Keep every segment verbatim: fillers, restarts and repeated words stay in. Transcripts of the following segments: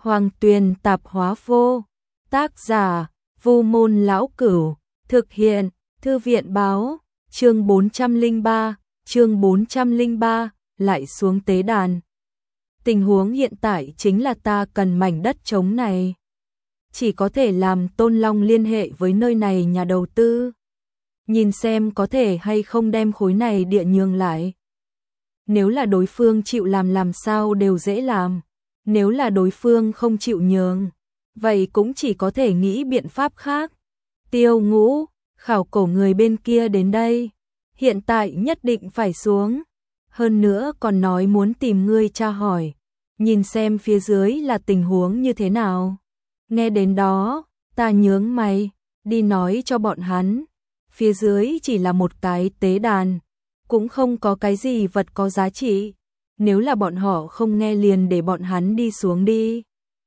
Hoàng Tuyền Tạp Hóa Vô. Tác giả: Vu Môn Lão Cửu. Thực hiện: Thư viện báo. Chương bốn trăm lẻ ba, chương bốn trăm lẻ ba, lại xuống tế đàn. Tình huống hiện tại chính là ta cần mảnh đất trống này. Chỉ có thể làm Tôn Long liên hệ với nơi này nhà đầu tư. Nhìn xem có thể hay không đem khối này địa nhường lại. Nếu là đối phương chịu làm làm sao đều dễ làm. Nếu là đối phương không chịu nhường, vậy cũng chỉ có thể nghĩ biện pháp khác. Tiêu Ngũ, khảo cổ người bên kia đến đây. Hiện tại nhất định phải xuống. Hơn nữa còn nói muốn tìm ngươi tra hỏi. Nhìn xem phía dưới là tình huống như thế nào. Nghe đến đó, ta nhướng mày, đi nói cho bọn hắn. Phía dưới chỉ là một cái tế đàn, cũng không có cái gì vật có giá trị. Nếu là bọn họ không nghe liền để bọn hắn đi xuống đi.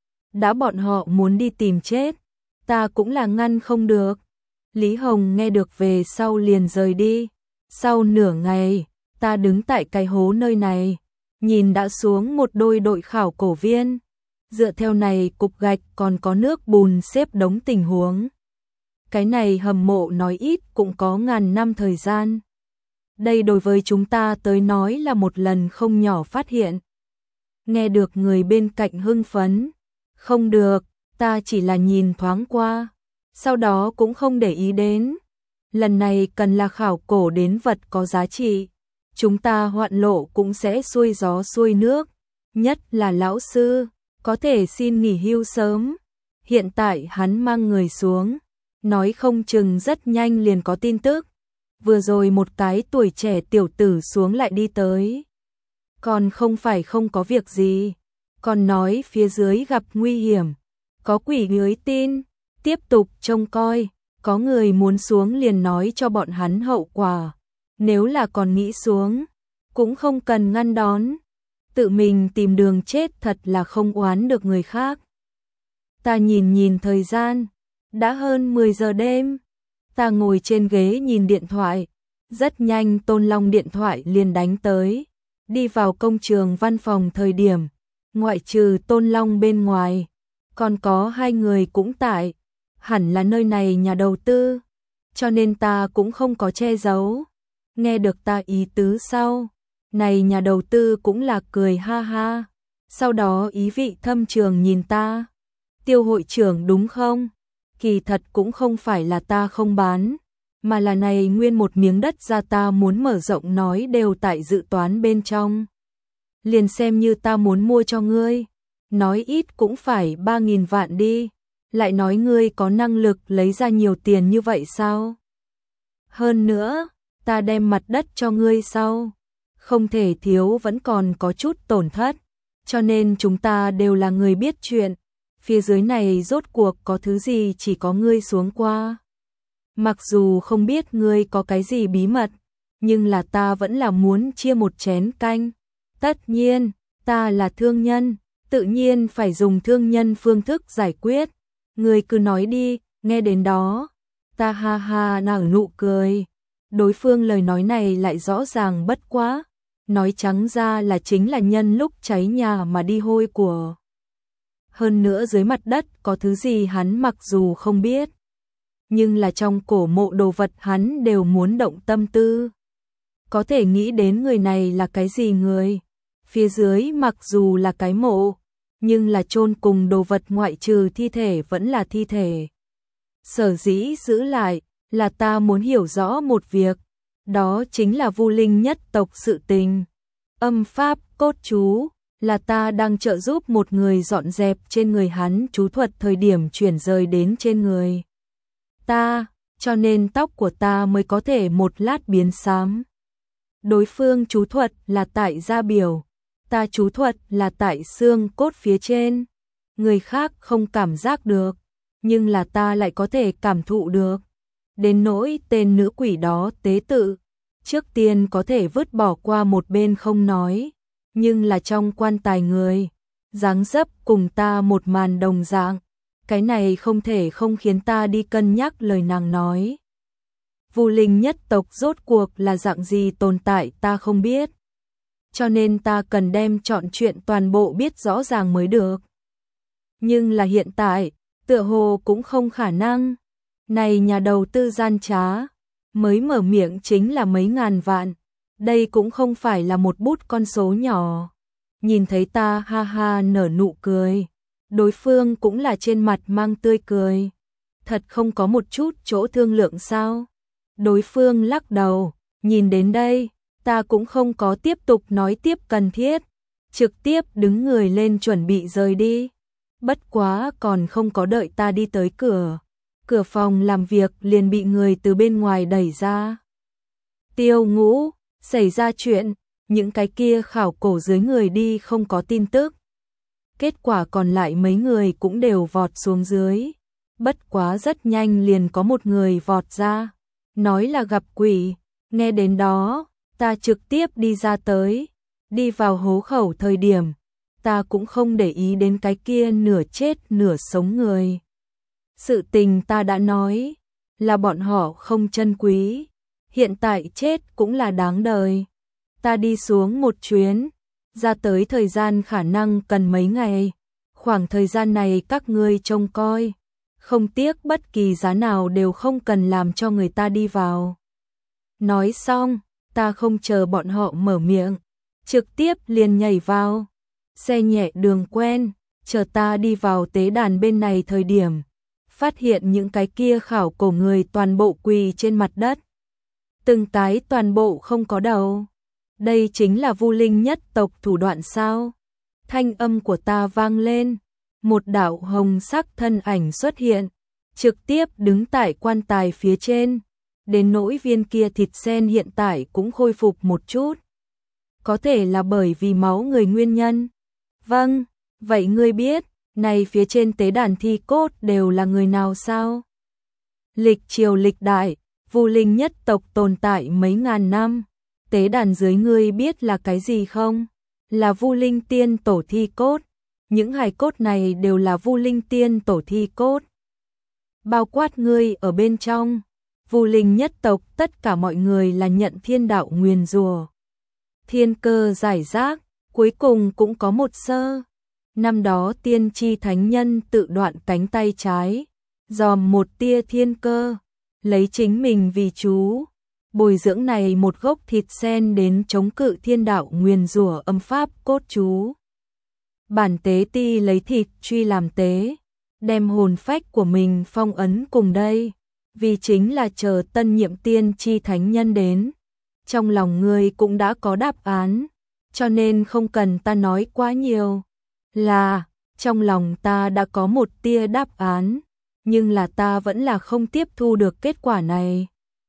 Đã bọn họ muốn đi tìm chết, ta cũng là ngăn không được. Lý Hồng nghe được về sau liền rời đi. Sau nửa ngày, ta đứng tại cái hố nơi này, nhìn đã xuống một đôi đội khảo cổ viên. Dựa theo này cục gạch còn có nước bùn xếp đống tình huống. Cái này hầm mộ nói ít cũng có ngàn năm thời gian. Đây đối với chúng ta tới nói là một lần không nhỏ phát hiện. Nghe được người bên cạnh hưng phấn. Không được, ta chỉ là nhìn thoáng qua. Sau đó cũng không để ý đến. Lần này cần là khảo cổ đến vật có giá trị. Chúng ta hoạn lộ cũng sẽ xuôi gió xuôi nước. Nhất là lão sư, có thể xin nghỉ hưu sớm. Hiện tại hắn mang người xuống. Nói không chừng rất nhanh liền có tin tức. Vừa rồi một cái tuổi trẻ tiểu tử xuống lại đi tới. Còn không phải không có việc gì. Còn nói phía dưới gặp nguy hiểm. Có quỷ dưới tin. Tiếp tục trông coi. Có người muốn xuống liền nói cho bọn hắn hậu quả. Nếu là còn nghĩ xuống, cũng không cần ngăn đón. Tự mình tìm đường chết thật là không oán được người khác. Ta nhìn nhìn thời gian. Đã hơn mười giờ đêm. Ta ngồi trên ghế nhìn điện thoại. Rất nhanh Tôn Long điện thoại liền đánh tới. Đi vào công trường văn phòng thời điểm. Ngoại trừ Tôn Long bên ngoài. Còn có hai người cũng tại. Hẳn là nơi này nhà đầu tư. Cho nên ta cũng không có che giấu. Nghe được ta ý tứ sau. Này nhà đầu tư cũng là cười ha ha. Sau đó ý vị thâm trường nhìn ta. Tiêu hội trưởng đúng không? Kỳ thật cũng không phải là ta không bán. Mà là này nguyên một miếng đất ra ta muốn mở rộng nói đều tại dự toán bên trong. Liền xem như ta muốn mua cho ngươi. Nói ít cũng phải ba nghìn vạn đi. Lại nói ngươi có năng lực lấy ra nhiều tiền như vậy sao? Hơn nữa, ta đem mặt đất cho ngươi sau. Không thể thiếu vẫn còn có chút tổn thất. Cho nên chúng ta đều là người biết chuyện. Phía dưới này rốt cuộc có thứ gì chỉ có ngươi xuống qua. Mặc dù không biết ngươi có cái gì bí mật, nhưng là ta vẫn là muốn chia một chén canh. Tất nhiên, ta là thương nhân, tự nhiên phải dùng thương nhân phương thức giải quyết. Ngươi cứ nói đi, nghe đến đó. Ta ha ha nở nụ cười. Đối phương lời nói này lại rõ ràng bất quá. Nói trắng ra là chính là nhân lúc cháy nhà mà đi hôi của. Hơn nữa dưới mặt đất có thứ gì hắn mặc dù không biết. Nhưng là trong cổ mộ đồ vật hắn đều muốn động tâm tư. Có thể nghĩ đến người này là cái gì người. Phía dưới mặc dù là cái mộ. Nhưng là chôn cùng đồ vật ngoại trừ thi thể vẫn là thi thể. Sở dĩ giữ lại là ta muốn hiểu rõ một việc. Đó chính là Vu Linh nhất tộc sự tình. Âm pháp cốt chú. Là ta đang trợ giúp một người dọn dẹp trên người hắn chú thuật thời điểm chuyển rời đến trên người ta, cho nên tóc của ta mới có thể một lát biến xám. Đối phương chú thuật là tại da biểu, ta chú thuật là tại xương cốt phía trên. Người khác không cảm giác được, nhưng là ta lại có thể cảm thụ được. Đến nỗi tên nữ quỷ đó tế tự, trước tiên có thể vứt bỏ qua một bên không nói. Nhưng là trong quan tài người, dáng dấp cùng ta một màn đồng dạng, cái này không thể không khiến ta đi cân nhắc lời nàng nói. Vu Linh nhất tộc rốt cuộc là dạng gì tồn tại ta không biết. Cho nên ta cần đem trọn chuyện toàn bộ biết rõ ràng mới được. Nhưng là hiện tại, tựa hồ cũng không khả năng. Này nhà đầu tư gian trá, mới mở miệng chính là mấy ngàn vạn. Đây cũng không phải là một bút con số nhỏ. Nhìn thấy ta ha ha nở nụ cười. Đối phương cũng là trên mặt mang tươi cười. Thật không có một chút chỗ thương lượng sao? Đối phương lắc đầu, nhìn đến đây, ta cũng không có tiếp tục nói tiếp cần thiết. Trực tiếp đứng người lên chuẩn bị rời đi. Bất quá còn không có đợi ta đi tới cửa. Cửa phòng làm việc liền bị người từ bên ngoài đẩy ra. Tiêu Ngũ, xảy ra chuyện, những cái kia khảo cổ dưới người đi không có tin tức. Kết quả còn lại mấy người cũng đều vọt xuống dưới. Bất quá rất nhanh liền có một người vọt ra. Nói là gặp quỷ, nghe đến đó, ta trực tiếp đi ra tới. Đi vào hố khẩu thời điểm, ta cũng không để ý đến cái kia nửa chết nửa sống người. Sự tình ta đã nói, là bọn họ không trân quý. Hiện tại chết cũng là đáng đời. Ta đi xuống một chuyến, ra tới thời gian khả năng cần mấy ngày. Khoảng thời gian này các ngươi trông coi. Không tiếc bất kỳ giá nào đều không cần làm cho người ta đi vào. Nói xong, ta không chờ bọn họ mở miệng. Trực tiếp liền nhảy vào. Xe nhẹ đường quen, chờ ta đi vào tế đàn bên này thời điểm. Phát hiện những cái kia khảo cổ người toàn bộ quỳ trên mặt đất. Từng cái toàn bộ không có đầu. Đây chính là Vu Linh nhất tộc thủ đoạn sao? Thanh âm của ta vang lên. Một đạo hồng sắc thân ảnh xuất hiện. Trực tiếp đứng tại quan tài phía trên. Đến nỗi viên kia thịt sen hiện tại cũng khôi phục một chút. Có thể là bởi vì máu người nguyên nhân. Vâng, vậy ngươi biết, này phía trên tế đàn thi cốt đều là người nào sao? Lịch triều lịch đại, Vu Linh nhất tộc tồn tại mấy ngàn năm. Tế đàn dưới ngươi biết là cái gì không? Là Vu Linh tiên tổ thi cốt. Những hài cốt này đều là Vu Linh tiên tổ thi cốt. Bao quát ngươi ở bên trong. Vu Linh nhất tộc tất cả mọi người là nhận thiên đạo nguyền rủa. Thiên cơ giải rác, cuối cùng cũng có một sơ. Năm đó tiên tri thánh nhân tự đoạn cánh tay trái, dòm một tia thiên cơ, lấy chính mình vì chú. Bồi dưỡng này một gốc thịt sen đến chống cự thiên đạo nguyền rủa âm pháp cốt chú. Bản tế ti lấy thịt truy làm tế, đem hồn phách của mình phong ấn cùng đây, vì chính là chờ tân nhiệm tiên tri thánh nhân đến. Trong lòng ngươi cũng đã có đáp án, cho nên không cần ta nói quá nhiều. Là, trong lòng ta đã có một tia đáp án, nhưng là ta vẫn là không tiếp thu được kết quả này.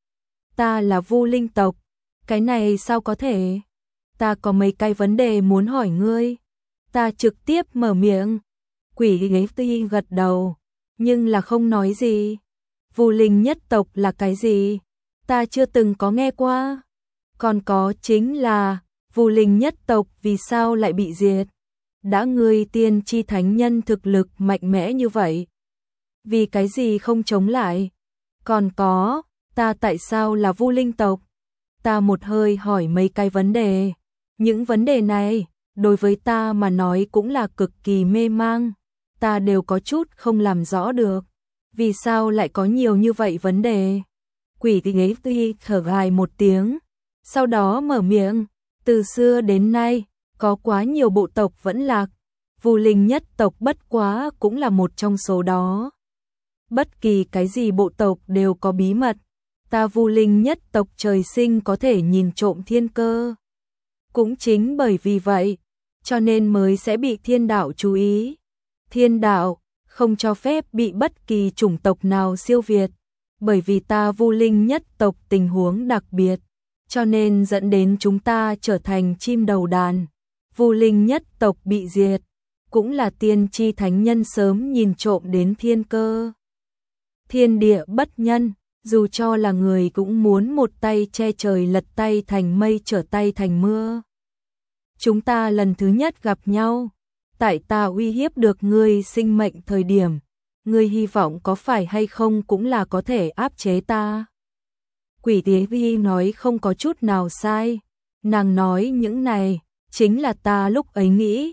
Ta là Vu Linh tộc, cái này sao có thể? Ta có mấy cái vấn đề muốn hỏi ngươi. Ta trực tiếp mở miệng. Quỷ ghế tuy gật đầu, nhưng là không nói gì. Vu Linh nhất tộc là cái gì? Ta chưa từng có nghe qua. Còn có chính là Vu Linh nhất tộc vì sao lại bị diệt? Đã ngươi tiên tri thánh nhân thực lực mạnh mẽ như vậy, vì cái gì không chống lại? Còn có, ta tại sao là Vu Linh tộc? Ta một hơi hỏi mấy cái vấn đề. Những vấn đề này, đối với ta mà nói cũng là cực kỳ mê mang. Ta đều có chút không làm rõ được. Vì sao lại có nhiều như vậy vấn đề? Quỷ ghế tuy thở dài một tiếng, sau đó mở miệng. Từ xưa đến nay, có quá nhiều bộ tộc vẫn lạc. Vu Linh nhất tộc bất quá cũng là một trong số đó. Bất kỳ cái gì bộ tộc đều có bí mật. Ta Vu Linh nhất tộc trời sinh có thể nhìn trộm thiên cơ. Cũng chính bởi vì vậy, cho nên mới sẽ bị thiên đạo chú ý. Thiên đạo không cho phép bị bất kỳ chủng tộc nào siêu việt, bởi vì ta Vu Linh nhất tộc tình huống đặc biệt, cho nên dẫn đến chúng ta trở thành chim đầu đàn. Vu Linh nhất tộc bị diệt, cũng là tiên tri thánh nhân sớm nhìn trộm đến thiên cơ. Thiên địa bất nhân, dù cho là người cũng muốn một tay che trời lật tay thành mây trở tay thành mưa. Chúng ta lần thứ nhất gặp nhau, tại ta uy hiếp được ngươi sinh mệnh thời điểm, ngươi hy vọng có phải hay không cũng là có thể áp chế ta. Quỷ Tế Vi nói không có chút nào sai, nàng nói những này, chính là ta lúc ấy nghĩ,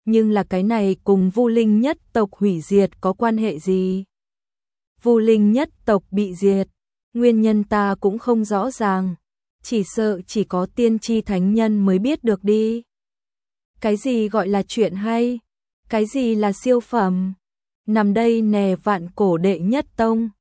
nhưng là cái này cùng Vu Linh nhất tộc hủy diệt có quan hệ gì? Vu Linh nhất tộc bị diệt, nguyên nhân ta cũng không rõ ràng, chỉ sợ chỉ có tiên tri thánh nhân mới biết được đi. Cái gì gọi là chuyện hay? Cái gì là siêu phẩm? Nằm đây nè vạn cổ đệ nhất tông,